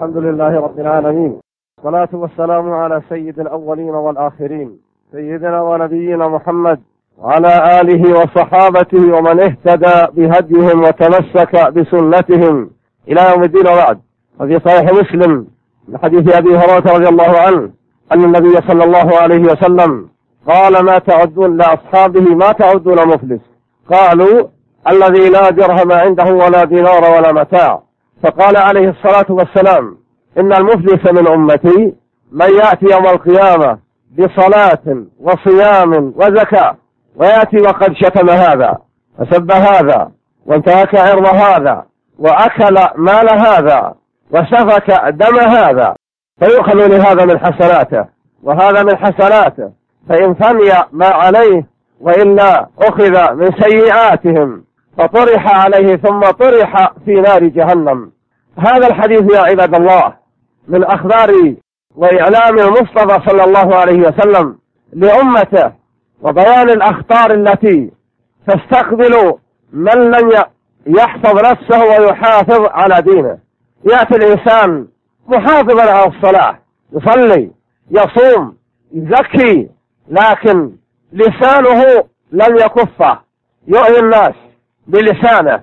الحمد لله رب العالمين، والصلاة والسلام على سيد الأولين والآخرين، سيدنا ونبينا محمد وعلى آله وصحابته ومن اهتدى بهديهم وتمسك بسنتهم إلى يوم الدين. وبعد، وفي صحيح مسلم من حديث أبي هريرة رضي الله عنه أن النبي صلى الله عليه وسلم قال: ما تعدون لأصحابه ما تعدون مفلس؟ قالوا: الذي لا درهم عنده ولا دينار ولا متاع. فقال عليه الصلاة والسلام: إن المفلس من أمتي من يأتي يوم القيامة بصلاة وصيام وزكاة، ويأتي وقد شتم هذا وسب هذا وانتهك عرض هذا وأكل مال هذا وسفك دم هذا، فيؤخذ لهذا من حسناته وهذا من حسناته، فإن فني ما عليه وإلا أخذ من سيئاتهم فطرح عليه ثم طرح في نار جهنم. هذا الحديث يا عباد الله من أخبار وإعلام المصطفى صلى الله عليه وسلم لأمته، وبيان الأخطار التي تستقبل من لن يحفظ نفسه ويحافظ على دينه. يأتي الإنسان محافظا على الصلاة، يصلي يصوم يزكي، لكن لسانه لم يكفه، يؤذي الناس بلسانه،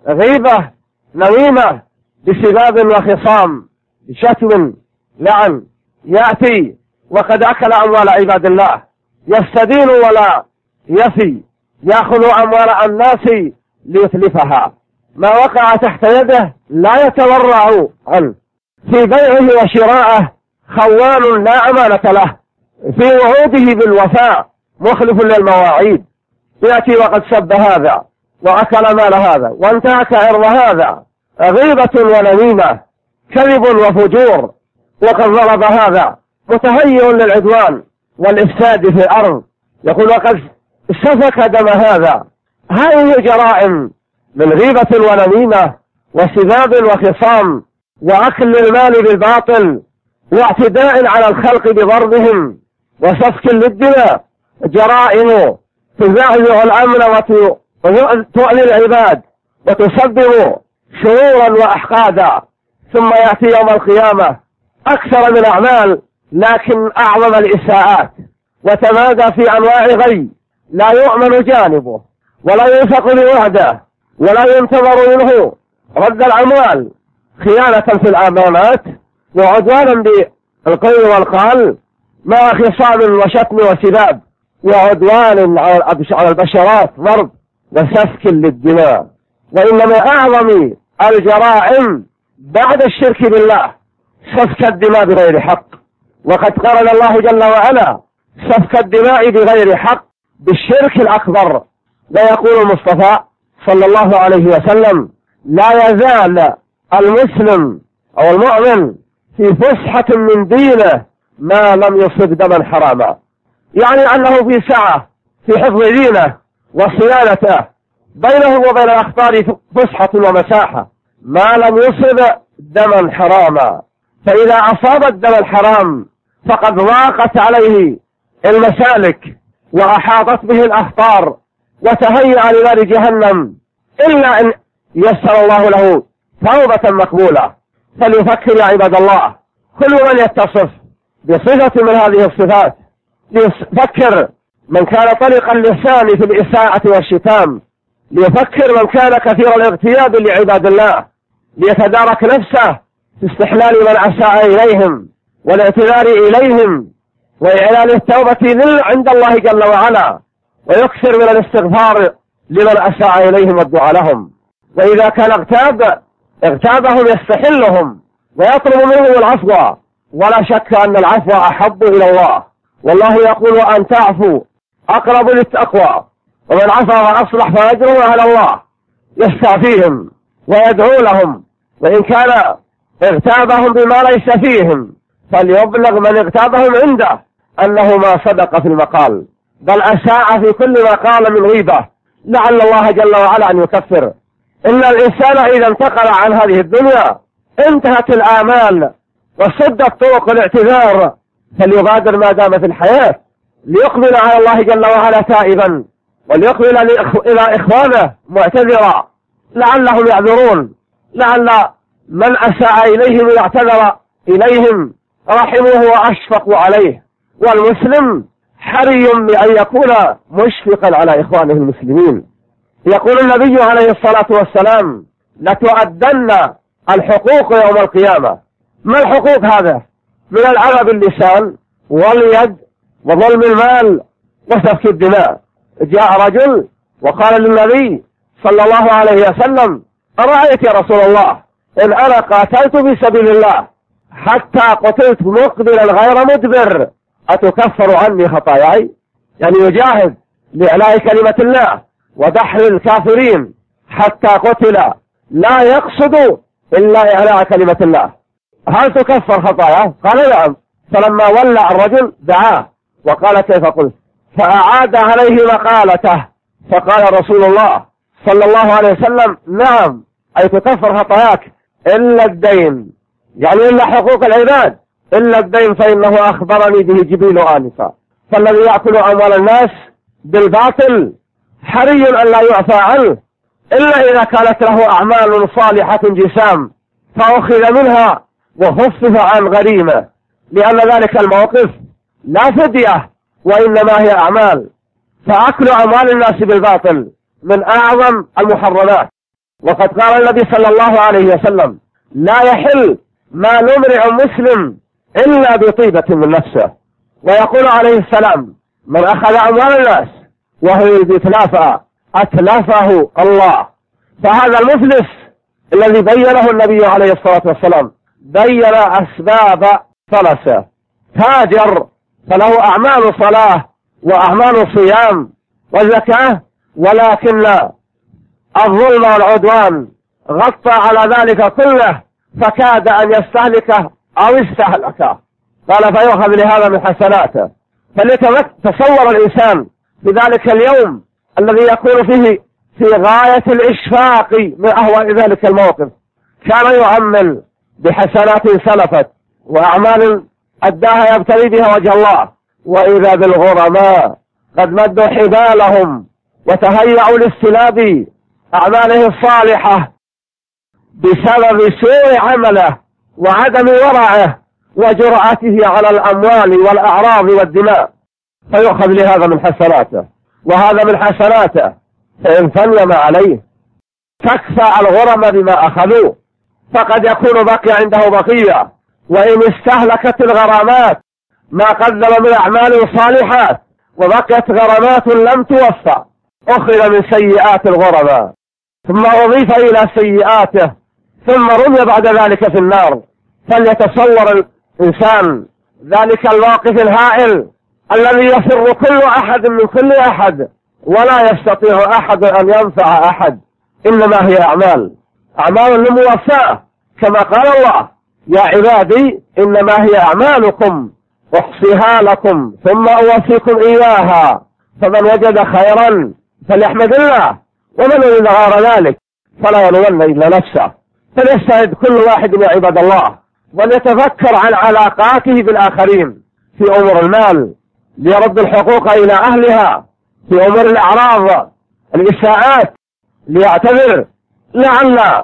غيبة نميمة بسباب وخصام بشتم لعن، يأتي وقد أكل أموال عباد الله، يستدين ولا يفي، يأخذ أموال الناس ليتلفها، ما وقع تحت يده لا يتورع عنه، في بيعه وشراءه خوان لا أمانة له، في وعوده بالوفاء مخلف للمواعيد، يأتي وقد سب هذا وأكل مال هذا وانتهك عرض هذا، غيبة ونميمة، كذب وفجور، وقد ضرب هذا متهيئ للعدوان والإفساد في الأرض، يقول وقد سفك دم هذا. هذه جرائم من غيبة ونميمة وسباب وخصام وأكل المال بالباطل واعتداء على الخلق بضربهم وسفك للدماء، جرائم تزعزع الأمن وتؤذي العباد وتسبب شرورا وأحقادا. ثم يأتي يوم القيامة أكثر من أعمال لكن أعظم الإساءات، وتمادى في أنواع غي لا يؤمن جانبه ولا يوثق بوعده ولا ينتظر منه رد الأموال، خيانة في الأمانات وعدوانا بالقيل والقال مع خصام وشتم وسباب وعدوان على البشرات، ضرب وسفك للدماء. وإن من أعظم الجرائم بعد الشرك بالله سفك الدماء بغير حق، وقد قرن الله جل وعلا سفك الدماء بغير حق بالشرك الأكبر. ويقول المصطفى صلى الله عليه وسلم: لا يزال المسلم أو المؤمن في فسحة من دينه ما لم يصب دما حراما، يعني أنه في سعة في حفظ دينه وصيانته، بينه وبين الأخطار فسحة ومساحة ما لم يصب دما حراما. فإذا أصاب الدم الحرام فقد ضاقت عليه المسالك وأحاطت به الأخطار وتهيأ لنار جهنم، إلا أن يسر الله له توبة مقبولة. فليفكر يا عباد الله كل من يتصف بصفة من هذه الصفات، ليفكر من كان طلق اللسان في الإساءة والشتام، ليفكر من كان كثير الاغتياب لعباد الله، ليتدارك نفسه في استحلال من أساء إليهم والاعتذار إليهم وإعلان التوبة عند الله جل وعلا، ويكثر من الاستغفار لمن أساء إليهم والدعاء لهم. وإذا كان اغتابهم يستحلهم ويطلب منهم العفو، ولا شك أن العفو أحب إلى الله، والله يقول: أن تعفوا أقرب للتقوى، ومن عفا وأصلح فأجره على الله. يستعفيهم ويدعو لهم، وإن كان اغتابهم بما ليس فيهم فليبلغ من اغتابهم عنده أنه ما صدق في المقال، بل أساء في كل ما قال من غيبة، لعل الله جل وعلا أن يكفر. إن الإنسان إذا انتقل عن هذه الدنيا انتهت الآمال وسدت طرق الاعتذار، فليبادر ما دام في الحياة ليقبل على الله جل وعلا تائبا، وليقبل إلى إخوانه معتذرا، لعلهم يعذرون، لعل من أساء إليهم يعتذر إليهم رحمه وأشفق عليه، والمسلم حري بأن يكون مشفقا على إخوانه المسلمين. يقول النبي عليه الصلاة والسلام: لتؤدن الحقوق يوم القيامة. ما الحقوق هذا؟ من الأذى باللسان واليد وظلم المال وسفك الدماء. جاء رجل وقال للنبي صلى الله عليه وسلم: أرأيت يا رسول الله إن أنا قاتلت في سبيل الله حتى قتلت مقبلا غير مدبر أتكفر عني خطاياي؟ يعني يجاهد لإعلاء كلمة الله ودحر الكافرين حتى قتل لا يقصد إلا إعلاء كلمة الله، هل تكفر خطاياه؟ قال نعم. فلما ولى الرجل دعاه وقال: كيف قلت؟ فأعاد عليه مقالته، فقال رسول الله صلى الله عليه وسلم: نعم، أي تكفر خطاياك إلا الدين، يعني إلا حقوق العباد، إلا الدين فإنه أخبرني به جبريل آنفا. فالذي يأكل أموال الناس بالباطل حري أن لا يعفى عنه إلا إذا كانت له أعمال صالحة جسام فأخذ منها وخفف عن غريمة، لأن ذلك الموقف لا فدية وإنما هي أعمال. فأكل أموال الناس بالباطل من أعظم المحرمات. وقد قال النبي صلى الله عليه وسلم: لا يحل مال امرئ مسلم إلا بطيبة من نفسه. ويقول عليه السلام: من أخذ أموال الناس وهو يريد إتلافها أتلفه الله. فهذا المفلس الذي بينه النبي عليه الصلاة والسلام بين أسباب فلسه. تاجر فله أعمال صلاة وأعمال صيام وزكاة، ولكن الظلم والعدوان غطى على ذلك كله فكاد أن يستهلكه أو استهلكه، قال فيؤخذ لهذا من حسناته. فليتصور الإنسان في ذلك اليوم الذي يكون فيه في غاية الإشفاق من أهوال ذلك الموقف، كان يعمل بحسنات سلفت وأعمال أداها يبتغي بها وجه الله، وإذا بالغرماء قد مدوا حبالهم وتهيأوا لاستلاب أعماله الصالحة بسبب سوء عمله وعدم ورعه وجرأته على الأموال والأعراض والدماء، فيؤخذ لهذا من حسناته وهذا من حسناته، فإن ثنم عليه تكفى الغرم بما أخذوه، فقد يكون بقي عنده بقية. وإن استهلكت الغرامات ما قدم من أعمال صالحات وبقيت غرامات لم توفى أخذ من سيئات الغرماء ثم أضيف إلى سيئاته ثم رمي بعد ذلك في النار. فليتصور الإنسان ذلك الموقف الهائل الذي يفر كل أحد من كل أحد ولا يستطيع أحد أن ينفع أحد، إنما هي أعمال لموفاة، كما قال الله: يا عبادي إنما هي أعمالكم أحصيها لكم ثم أوفيكم إياها، فمن وجد خيرا فليحمد الله، ومن وجد غير ذلك فلا يلومن إلا نفسه. فليستعد كل واحد يا عباد الله وليتفكر عن علاقاته بالآخرين في أمور المال ليرد الحقوق إلى أهلها، في أمور الأعراض الإساءات ليعتذر، لعل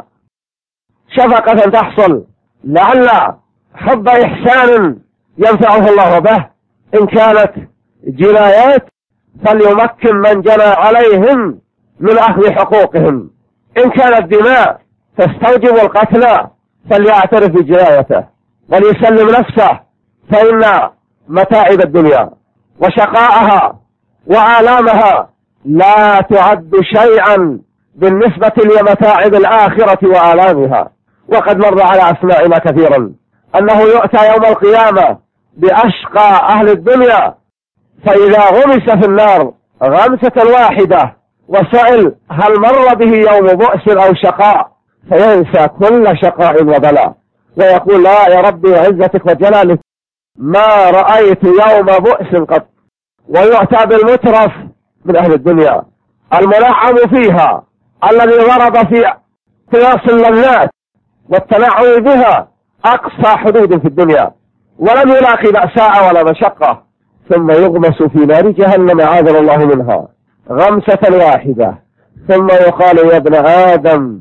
شفقة تحصل، لعل حب إحسان ينفعه الله به. إن كانت جنايات فليمكن من جنى عليهم من أخذ حقوقهم، إن كانت دماء تستوجب القتل فليعترف بجنايته وليسلم نفسه، فإن متاعب الدنيا وشقاءها وآلامها لا تعد شيئا بالنسبة لمتاعب الآخرة وآلامها. وقد مر على أسماعنا كثيرا أنه يؤتى يوم القيامة بأشقى أهل الدنيا، فإذا غمس في النار غمسة واحدة وسئل هل مر به يوم بؤس أو شقاء فينسى كل شقاء وبلاء ويقول: لا يا ربي وعزتك وجلالك ما رأيت يوم بؤس قط. ويؤتى بالمترف من أهل الدنيا المنعم فيها الذي ضرب في قياس اللذات والتنعم بها أقصى حدود في الدنيا ولم يلاقي بأساء ولا مشقة، ثم يغمس في نار جهنم عاذنا الله منها غمسة واحدة، ثم يقال: يا ابن آدم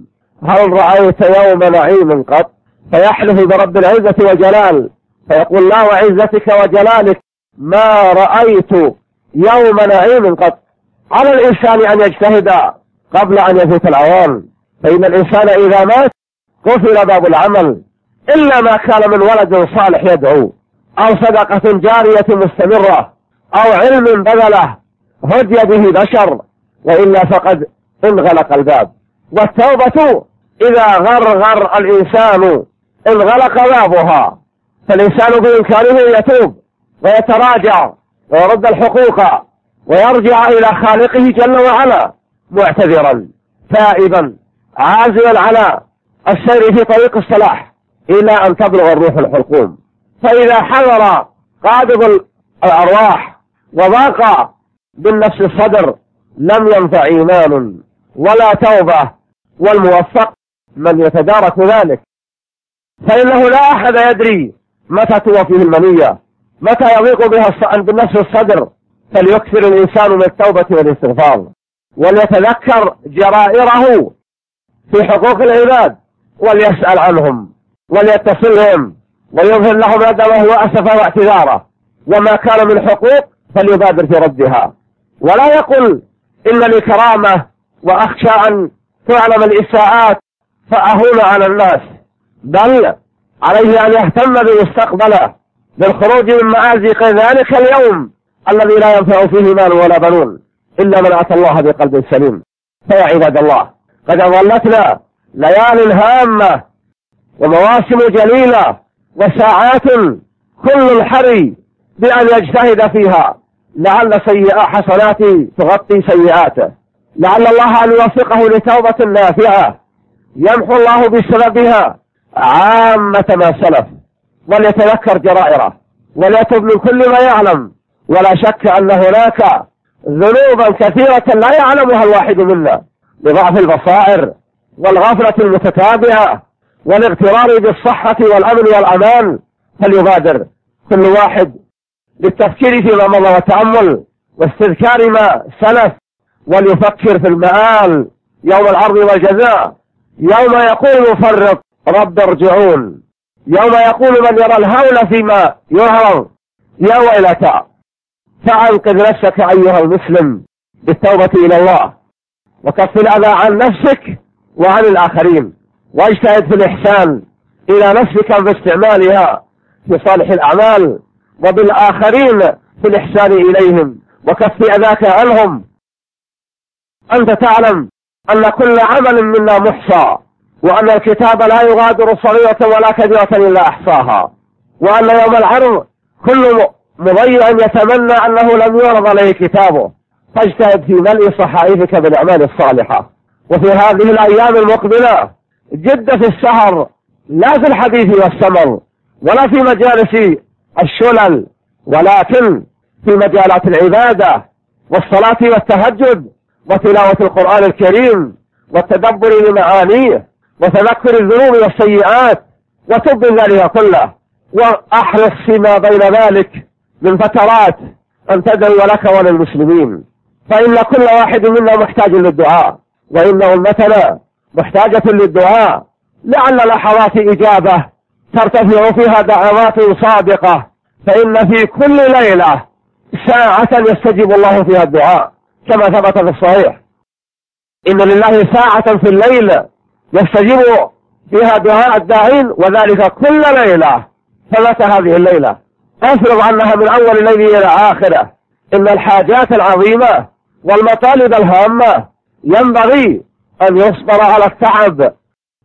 هل رأيت يوم نعيم قط؟ فيحلف برب العزة وجلال فيقول لا وعزتك وجلالك ما رأيت يوم نعيم قط. على الإنسان أن يجتهد قبل أن يفوت الأوان، فإن الإنسان إذا مات قفل باب العمل إلا ما كان من ولد صالح يدعو أو صدقة جارية مستمرة أو علم بذله هدي به بشر، وإلا فقد انغلق الباب. والتوبة إذا غرغر الإنسان انغلق بابها، فالإنسان بإمكانه يتوب ويتراجع ويرد الحقوق ويرجع إلى خالقه جل وعلا معتذرا تائبا عازما على السير في طريق الصلاح إلى أن تبلغ الروح الحلقوم. فإذا حضر قابض الأرواح وضاق بالنفس الصدر لم ينفع إيمان ولا توبة، والموفق من يتدارك ذلك، فإنه لا أحد يدري متى توفيه المنية، متى يضيق بها بالنفس الصدر. فليكثر الإنسان من التوبة والاستغفار، وليتذكر جرائره في حقوق العباد وليسأل عنهم وليتصلهم ويظهر لهم ندمه وأسفه واعتذاره، وما كان من حقوق فليبادر في ردها، ولا يقل إن لي كرامة وأخشى أن تعلم الإساءات فأهون على الناس، بل عليه أن يهتم بمستقبله بالخروج من مآزق ذلك اليوم الذي لا ينفع فيه مال ولا بنون إلا من أتى الله بقلب سليم. فيا عباد الله، قد أظلتنا ليال هامة ومواسم جليلة وساعات كل الحري بأن يجتهد فيها، لعل حسنات تغطي سيئاته، لعل الله أن يوفقه لتوبة نافعة يمحو الله بسببها عامة ما سلف، وليتذكر جرائره وليتوب من كل ما يعلم. ولا شك أن هناك ذنوبا كثيرة لا يعلمها الواحد منا لضعف البصائر والغفلة المتتابعة والاغترار بالصحة والأمن والأمان، فليبادر كل واحد للتفكير فيما مضى والتأمل واستذكار ما سلف، وليفكر في المآل يوم العرض والجزاء، يوم يقول مفرط رب ارجعون، يوم يقول من يرى الهول فيما يعرض يا ويلتى. فأنقذ نفسك أيها المسلم بالتوبة إلى الله، وكف الأذى عن نفسك وعن الآخرين، واجتهد في الإحسان إلى نفسك باستعمالها في صالح الأعمال، وبالآخرين في الإحسان إليهم وكف أذاك عنهم. أنت تعلم أن كل عمل منا محصى، وأن الكتاب لا يغادر صغيرة ولا كبيرة إلا أحصاها، وأن يوم العرض كل مضيع يتمنى أنه لم يعرض عليه كتابه. فاجتهد في ملء صحائفك بالأعمال الصالحة. وفي هذه الأيام المقبلة جد في السهر، لا في الحديث والسمر ولا في مجالس الشلل، ولكن في مجالات العبادة والصلاة والتهجد وتلاوة القرآن الكريم والتدبر لمعانيه وتذكر الذنوب والسيئات، وتب من ذلك كله، وأحرص فيما بين ذلك من فترات أن تدعو لك وللمسلمين، فإن كل واحد منا محتاج للدعاء، وإن أمتنا محتاجة للدعاء، لعل لحظات إجابة ترتفع فيها دعوات صادقة، فإن في كل ليلة ساعة يستجيب الله فيها الدعاء، كما ثبت في الصحيح إن لله ساعة في الليل يستجيب فيها دعاء الداعين، وذلك كل ليلة. فمتى هذه الليلة؟ أفرض عنها من أول الليل إلى آخره. إن الحاجات العظيمة والمطالب الهامة ينبغي أن يصبر على التعب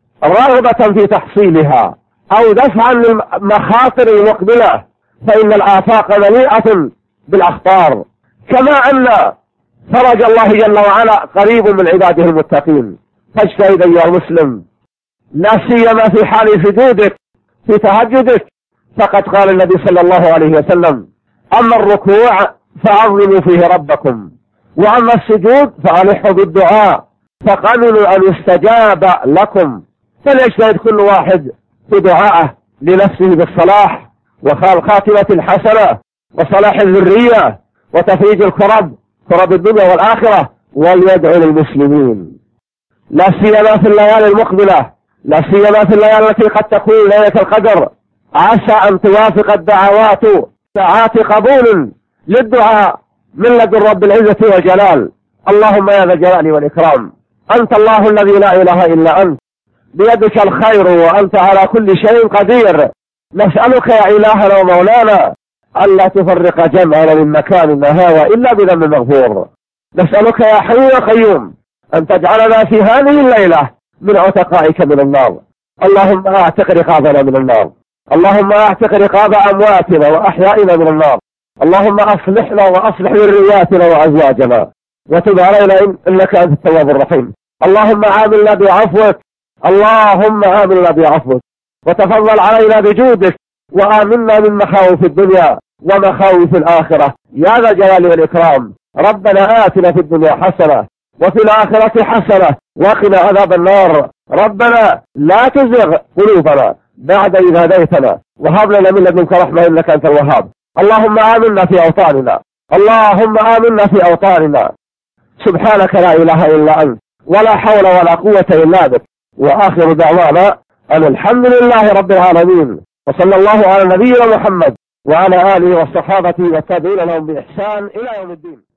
رغبة في تحصيلها أو دفعا للمخاطر المقبلة، فإن الآفاق مليئة بالأخطار، كما أن فرج الله جل وعلا قريب من عباده المتقين. فاجتهد أيها المسلم، لا سيما في حال سجودك في تهجدك، فقد قال النبي صلى الله عليه وسلم: أما الركوع فعظموا فيه ربكم، وأما السجود فألحوا بالدعاء فقبلوا أن يستجاب لكم. فليجتهد كل واحد في دعائه لنفسه بالصلاح والخاتمة الحسنة وصلاح الذرية وتفريج كرب الدنيا والآخرة، وليدعو للمسلمين. لا سيما في الليالي المقبلة، لا سيما في الليالي التي قد تكون ليلة القدر. عسى أن توافق الدعوات ساعات قبول للدعاء من لدن رب العزة والجلال. اللهم يا ذا الجلال والإكرام، أنت الله الذي لا إله إلا أنت، بيدك الخير وأنت على كل شيء قدير. نسألك يا إلهنا ومولانا ألا تفرق جمعنا من مكاننا هذا إلا بذنب مغفور. نسألك يا حي يا قيوم أن تجعلنا في هذه الليلة من عتقائك من النار. اللهم اعتق رقابنا من النار، اللهم اعتق رقاب أمواتنا وأحيائنا من النار. اللهم أصلحنا وأصلح ذرياتنا وأزواجنا وتب علينا إنك أنت التواب الرحيم. اللهم عاملنا بعفوك، اللهم عاملنا بعفوك، وتفضل علينا بجودك، وآمنا من مخاوف الدنيا ومخاوف الآخرة يا ذا الجلال والإكرام. ربنا آتنا في الدنيا حسنة وفي الآخرة حسنة وقنا عذاب النار. ربنا لا تزغ قلوبنا بعد إذ هديتنا وهب لنا من لدنك رحمة إنك أنت الوهاب. اللهم آمنا في أوطاننا، اللهم آمنا في أوطاننا. سبحانك لا إله إلا أنت ولا حول ولا قوة إلا بك. وآخر دعوانا أن الحمد لله رب العالمين، وصلى الله على نبينا محمد وعلى آله والصحابة والتابعين لهم بإحسان إلى يوم الدين.